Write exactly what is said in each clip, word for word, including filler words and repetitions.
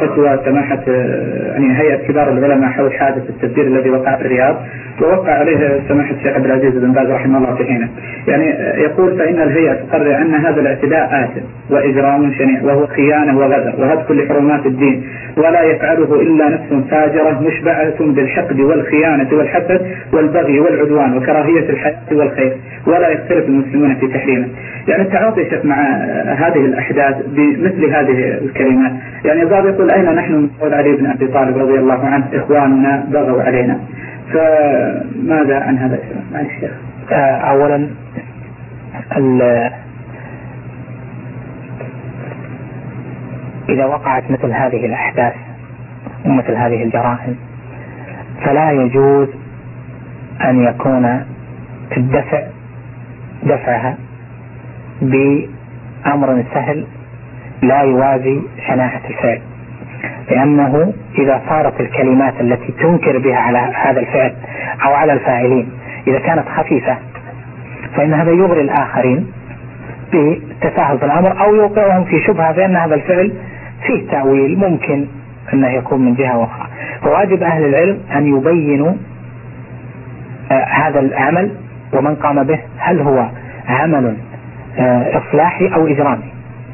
فتوى سماحة يعني هيئة كبار العلماء حول حادث التدبير الذي وقع في الرياض، ووقع عليه سماحة الشيخ عبد العزيز بن باز رحمه الله في حينه. يعني يقول فإن الهيئة تقرر أن هذا الاعتداء آثم وإجرام شنيع وهو خيانة وغدر وهتك لحرمات الدين، ولا يفعله إلا نفس فاجرة مشبعة بالحقد والخيانة والحسد والبغي والعدوان وكراهية الحياة والخير، ولا يختلف المسلمون في تحريمه. يعني التعاطي يا شيخ مع هذه الأحداث بمثل هذه الكلمات. يعني البعض يقول أين نحن من قول علي بن أبي طالب رضي الله عنه إخواننا بغوا علينا، فماذا عن هذا الشيء مع الشيخ؟ أولا إذا وقعت مثل هذه الأحداث ومثل هذه الجرائم فلا يجوز أن يكون الدفع دفعها بأمر سهل لا يوازي شناعة الفعل، لأنه إذا صارت الكلمات التي تنكر بها على هذا الفعل أو على الفاعلين إذا كانت خفيفة فإن هذا يغري الآخرين بالتساهل في الأمر أو يوقعهم في شبهة بأن هذا الفعل فيه تأويل ممكن أنه يكون من جهة أخرى. فواجب أهل العلم أن يبينوا آه هذا العمل ومن قام به هل هو عمل آه إصلاحي أو إجرامي.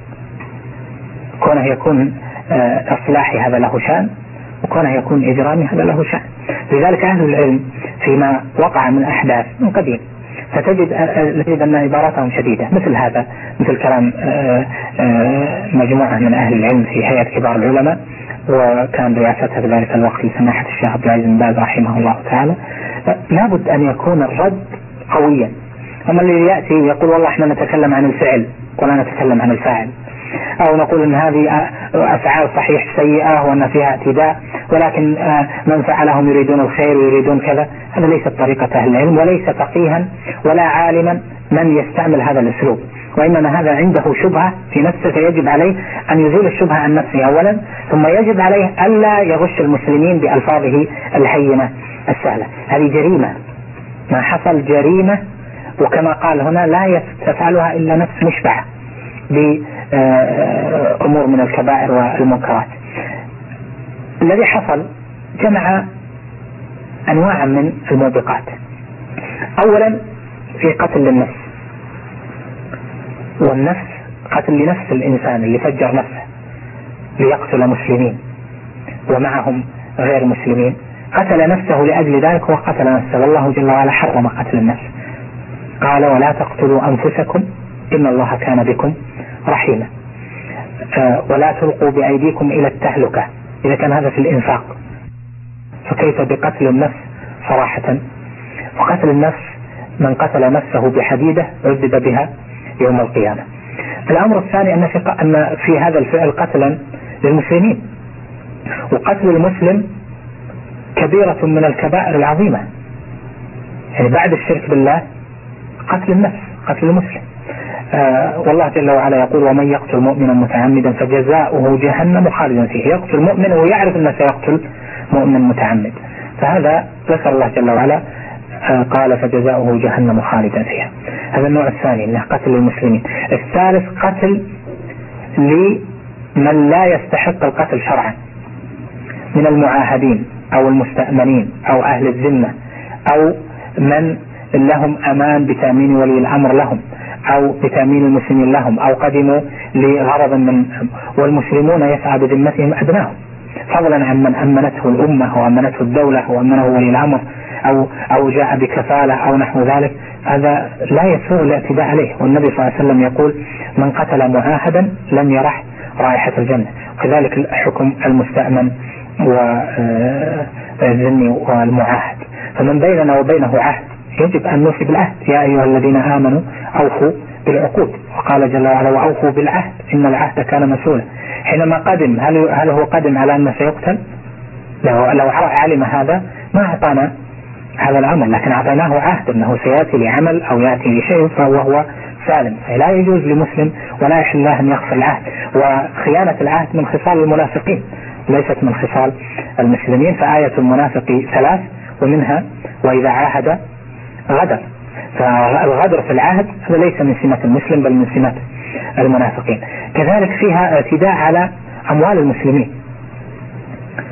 كونه يكون آه إصلاحي هذا له شأن، وكونه يكون إجرامي هذا له شأن. لذلك أهل العلم فيما وقع من أحداث من قديم فتجد تجد أن عباراتهم شديدة مثل هذا، مثل كلام آآ آآ مجموعة من أهل العلم في هيئة كبار العلماء، وكان رئاستها في ذلك الوقت لسماحة الشيخ عبد العزيز بن باز رحمه الله تعالى. لابد أن يكون الرد قويا. أما اللي يأتي ويقول والله احنا نتكلم عن الفعل ولا نتكلم عن الفاعل، أو نقول أن هذه أفعال صحيح سيئة وأن فيها اعتداء ولكن من فعلهم يريدون الخير ويريدون كذا، هذا ليست طريقة أهل العلم وليس فقيها ولا عالما من يستعمل هذا الأسلوب، وإنما هذا عنده شبهة في نفسه فيجب عليه أن يزيل الشبهة عن نفسه أولا، ثم يجب عليه ألا يغش المسلمين بألفاظه الهينة السهلة. هذه جريمة، ما حصل جريمة، وكما قال هنا لا يفعلها إلا نفس مشبعة بأمور من الكبائر والمنكرات. الذي حصل جمع أنواع من الموبقات. أولا في قتل النفس، والنفس قتل لنفس الإنسان اللي فجر نفسه ليقتل مسلمين ومعهم غير مسلمين، قتل نفسه لأجل ذلك وقتل نفسه، والله جل وعلا حرم قتل النفس، قال ولا تقتلوا أنفسكم إن الله كان بكم رحيما، آه ولا تلقوا بأيديكم إلى التهلكة. إذا كان هذا في الإنفاق فكيف بقتل النفس صراحة؟ وقتل النفس من قتل نفسه بحديدة عذب بها يوم القيامة. الأمر الثاني أن في, أن في هذا الفعل قتلا للمسلمين، وقتل المسلم كبيرة من الكبائر العظيمة، يعني بعد الشرك بالله قتل النفس قتل المسلم. آه والله جل وعلا يقول ومن يقتل مؤمنا متعمدا فجزاؤه جهنم خالدا فيه. يقتل مؤمن ويعرف أنه سيقتل مؤمن متعمد، فهذا ذكر الله جل وعلا آه قال فجزاؤه جهنم خالدا فيها. هذا النوع الثاني انه قتل المسلمين. الثالث قتل لمن لا يستحق القتل شرعا من المعاهدين أو المستأمنين أو أهل الذمة أو من لهم أمان بتأمين ولي الأمر لهم أو بتأمين المسلمين لهم أو قدموا لغرض من، والمسلمون يسعى بذمتهم أدناهم، فضلا عن من أمنته الأمة أو أمنته الدولة أو أمنه ولي الأمر أو أو جاء بكفالة أو نحو ذلك. هذا لا يسوء الاعتداء عليه، والنبي صلى الله عليه وسلم يقول من قتل معاهدا لم يرح رائحة الجنة. وكذلك حكم المستأمن والذمي والمعاهد. فمن بيننا وبينه عهد يجب أن نوفي بالعهد، يا أيها الذين آمنوا أوفوا بالعقود، وقال جل وعلا وأوفوا بالعهد إن العهد كان مسؤولا. حينما قدم هل هل هو قدم على أنه سيقتل؟ لو لو علم هذا ما أعطانا هذا الأمر، لكن أعطيناه عهد أنه سيأتي لعمل أو يأتي لشيء فهو هو سالم. فلا يجوز لمسلم ولا يحل له أن يخفي العهد، وخيانة العهد من خصال المنافقين ليست من خصال المسلمين. فآية المنافق ثلاث ومنها وإذا عاهد غدر، فالغدر في العهد هذا ليس من سمة المسلم بل من سمة المنافقين. كذلك فيها اعتداء على أموال المسلمين،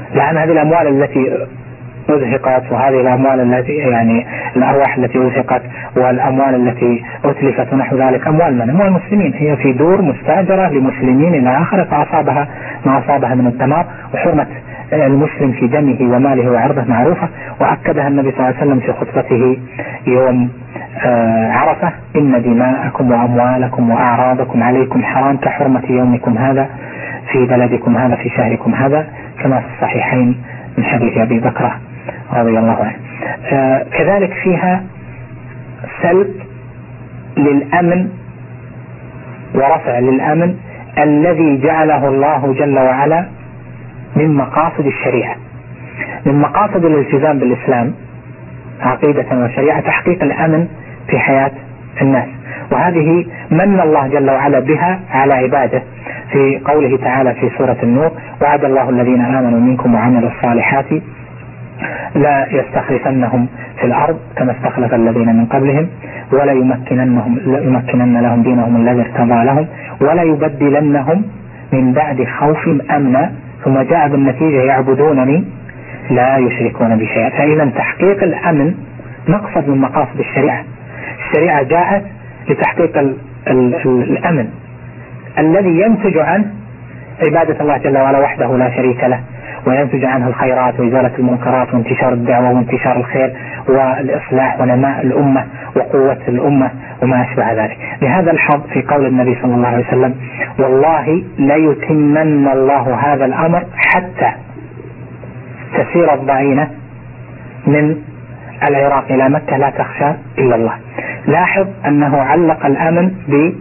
لأن هذه الأموال التي أزهقت وهذه الأموال التي يعني الأرواح التي أزهقت والأموال التي أتلفت ونحو ذلك أموال من؟ أموال المسلمين، هي في دور مستأجرة لمسلمين إلى آخره، فأصابها ما أصابها من الدمار. وحرمة المسلم في دمه وماله وعرضه معروفة، وأكدها النبي صلى الله عليه وسلم في خطبته يوم عرفة: إن دماءكم وأموالكم وأعراضكم عليكم حرام كحرمة يومكم هذا في بلدكم هذا في شهركم هذا، كما في الصحيحين من حديث أبي بكر رضي الله عنه. آه كذلك فيها سلب للأمن ورفع للأمن الذي جعله الله جل وعلا من مقاصد الشريعة. من مقاصد الالتزام بالإسلام عقيدة وشريعة تحقيق الأمن في حياة الناس، وهذه من الله جل وعلا بها على عباده في قوله تعالى في سورة النور: وعد الله الذين آمنوا منكم وعملوا الصالحات لا يستخلفنهم في الأرض كما استخلف الذين من قبلهم ولا يمكننهم يمكنن لهم دينهم الذي ارتضى لهم ولا يبدلنهم من بعد خوفهم أمنا ثم جاء بالنتيجة يعبدونني لا يشركون بشيء. فإذا تحقيق الأمن مقصد من مقاصد الشريعة. الشريعة جاءت لتحقيق ال ال ال الأمن الذي ينتج عنه عبادة الله جل وعلا وحده لا شريك له، وينتج عنه الخيرات وإزالة المنكرات وانتشار الدعوة وانتشار الخير والإصلاح ونماء الأمة وقوة الأمة وما أشبه ذلك. لهذا الحظ في قول النبي صلى الله عليه وسلم: والله ليتمن الله هذا الأمر حتى تسير الضعينة من العراق إلى مكة لا تخشى إلا الله. لاحظ أنه علق الأمن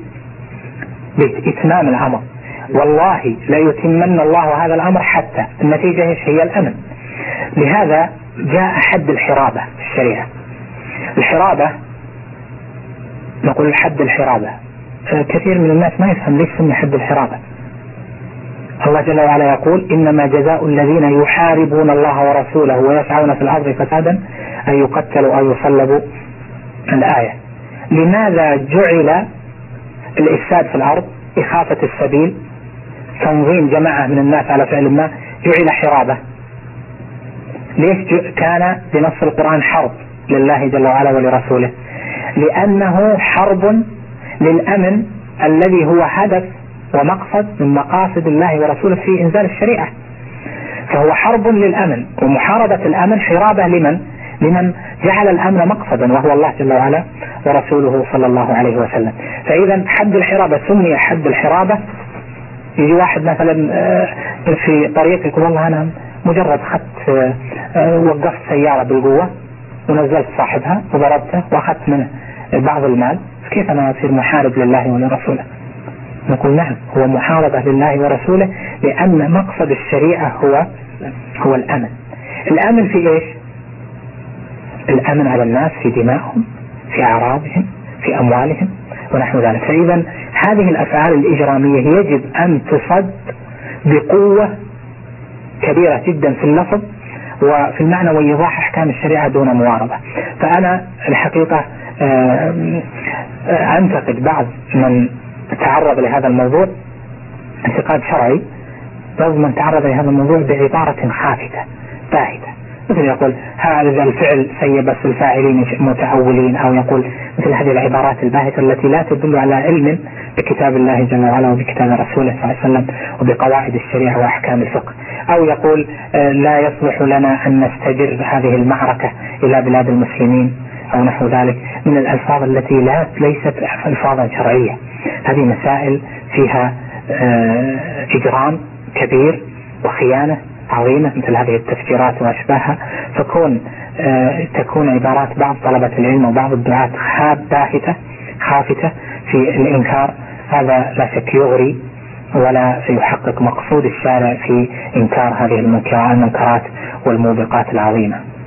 بإتمام الأمر، والله ليتمن الله هذا الأمر حتى، النتيجة هي الأمن. لهذا جاء حد الحرابة في الشريعة. الحرابة نقول حد الحرابة، كثير من الناس ما يفهم ليش سمي حد الحرابة. الله جل وعلا يقول: إنما جزاء الذين يحاربون الله ورسوله ويسعون في الأرض فسادا أن يقتلوا أو يصلبوا. الآية. لماذا جعل الإفساد في الأرض، إخافة السبيل، تنظيم جماعة من الناس على فعل ما، جعل حرابة؟ ليش كان بنص القرآن حرب لله جل وعلا ولرسوله؟ لأنه حرب للأمن الذي هو هدف ومقصد من مقاصد الله ورسوله في إنزال الشريعة. فهو حرب للأمن، ومحاربة الأمن حرابة لمن؟ لمن جعل الأمن مقصدا وهو الله جل وعلا ورسوله صلى الله عليه وسلم. فإذا حد الحرابة سمي حد الحرابة. يجي واحد مثلا في طريق يقول: والله أنا مجرد خدت وقفت سيارة بالقوة ونزلت صاحبها وضربته وأخذت منه بعض المال، كيف أنا أصير محارب لله ولرسوله؟ نقول: نعم، هو محاربة لله ورسوله، لأن مقصد الشريعة هو هو الأمن. الأمن في إيش؟ الأمن على الناس في دمائهم، في أعراضهم، في أموالهم ونحو ذلك. فإذا هذه الأفعال الإجرامية يجب أن تصد بقوة كبيرة جدا في اللفظ وفي المعنى وإيضاح أحكام الشريعة دون مواربة. فأنا الحقيقة أنتقد بعض من تعرض لهذا الموضوع انتقاد شرعي، بعض من تعرض لهذا الموضوع بعبارة خافتة باهتة، مثل يقول: هذا الفعل سيء بس الفاعلين متأولين، أو يقول مثل هذه العبارات الباهتة التي لا تدل على علم بكتاب الله جل وعلا وبكتاب رسوله صلى الله عليه وسلم وبقواعد الشريعة وأحكام الفقه. أو يقول: لا يصلح لنا أن نستجر هذه المعركة إلى بلاد المسلمين أو نحو ذلك، من الألفاظ التي لا ليست ألفاظا شرعية. هذه مسائل فيها إجرام كبير وخيانة عظيمة مثل هذه التفجيرات وأشباهها. فكون تكون عبارات بعض طلبة العلم وبعض الدعاة باهتة خافتة في الإنكار، هذا لا شك يغري ولا يحقق مقصود الشارع في إنكار هذه المنكرات والموبقات العظيمة.